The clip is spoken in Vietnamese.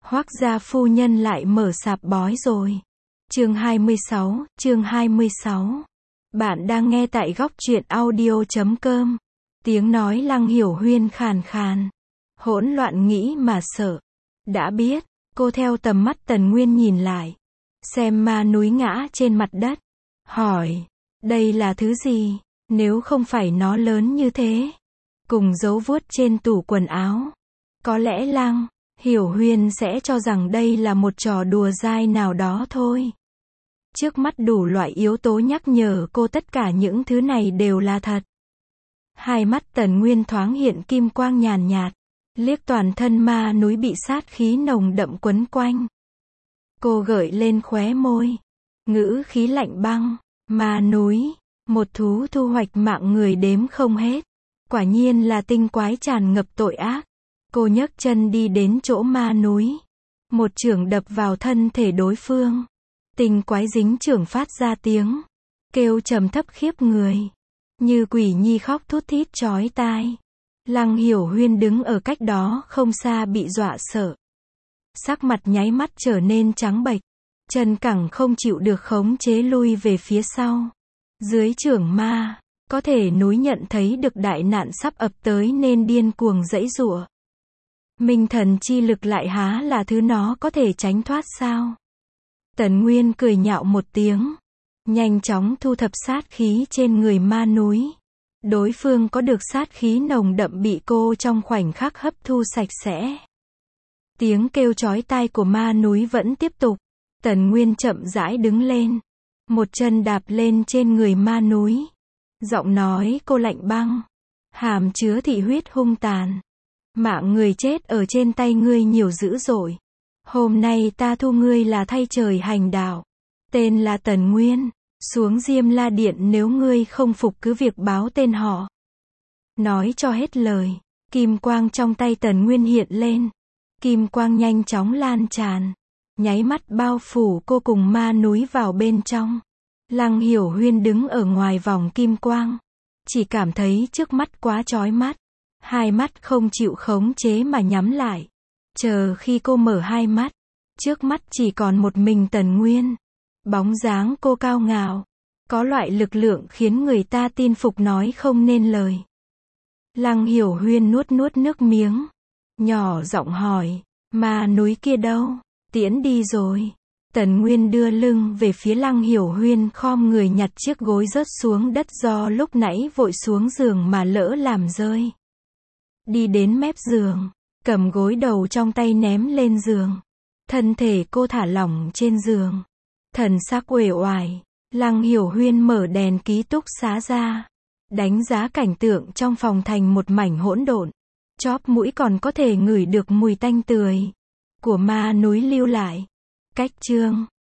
Hoác gia phu nhân lại mở sạp bói rồi. Chương 26. Bạn đang nghe tại góc truyện audio.com. Tiếng nói Lăng Hiểu Huyên khàn khàn. Hỗn loạn nghĩ mà sợ. Đã biết, cô theo tầm mắt Tần Nguyên nhìn lại. Xem ma núi ngã trên mặt đất. Hỏi, đây là thứ gì? Nếu không phải nó lớn như thế. Cùng dấu vuốt trên tủ quần áo. Có lẽ Lăng Hiểu Huyên sẽ cho rằng đây là một trò đùa dai nào đó thôi. Trước mắt đủ loại yếu tố nhắc nhở cô tất cả những thứ này đều là thật. Hai mắt Tần Nguyên thoáng hiện kim quang nhàn nhạt, liếc toàn thân ma núi bị sát khí nồng đậm quấn quanh. Cô gợi lên khóe môi, ngữ khí lạnh băng, ma núi, một thú thu hoạch mạng người đếm không hết. Quả nhiên là tinh quái tràn ngập tội ác. Cô nhấc chân đi đến chỗ ma núi. Một chưởng đập vào thân thể đối phương. Tinh quái dính chưởng phát ra tiếng kêu trầm thấp khiếp người. Như quỷ nhi khóc thút thít chói tai. Lăng Hiểu Huyên đứng ở cách đó không xa bị dọa sợ. Sắc mặt nháy mắt trở nên trắng bệch. Chân cẳng không chịu được khống chế lui về phía sau. Dưới chưởng ma, có thể núi nhận thấy được đại nạn sắp ập tới nên điên cuồng giãy giụa. Minh thần chi lực lại há là thứ nó có thể tránh thoát sao? Tần Nguyên cười nhạo một tiếng, nhanh chóng thu thập sát khí trên người ma núi. Đối phương có được sát khí nồng đậm bị cô trong khoảnh khắc hấp thu sạch sẽ. Tiếng kêu chói tai của ma núi vẫn tiếp tục. Tần Nguyên chậm rãi đứng lên, một chân đạp lên trên người ma núi. Giọng nói cô lạnh băng, hàm chứa thị huyết hung tàn. Mạng người chết ở trên tay ngươi nhiều dữ dội. Hôm nay ta thu ngươi là thay trời hành đạo. Tên là Tần Nguyên. Xuống Diêm La Điện nếu ngươi không phục cứ việc báo tên họ. Nói cho hết lời, kim quang trong tay Tần Nguyên hiện lên. Kim quang nhanh chóng lan tràn, nháy mắt bao phủ cô cùng ma núi vào bên trong. Lăng Hiểu Huyên đứng ở ngoài vòng kim quang. Chỉ cảm thấy trước mắt quá chói mắt. Hai mắt không chịu khống chế mà nhắm lại. Chờ khi cô mở hai mắt, trước mắt chỉ còn một mình Tần Nguyên. Bóng dáng cô cao ngạo, có loại lực lượng khiến người ta tin phục nói không nên lời. Lăng Hiểu Huyên nuốt nước miếng, nhỏ giọng hỏi, ma núi kia đâu? Tiễn đi rồi. Tần Nguyên đưa lưng về phía Lăng Hiểu Huyên, khom người nhặt chiếc gối rớt xuống đất do lúc nãy vội xuống giường mà lỡ làm rơi. Đi đến mép giường, cầm gối đầu trong tay ném lên giường. Thân thể cô thả lỏng trên giường, thần sắc uể oải. Lăng Hiểu Huyên mở đèn ký túc xá ra, đánh giá cảnh tượng trong phòng thành một mảnh hỗn độn. Chóp mũi còn có thể ngửi được mùi tanh tưởi của ma núi lưu lại. Cách chương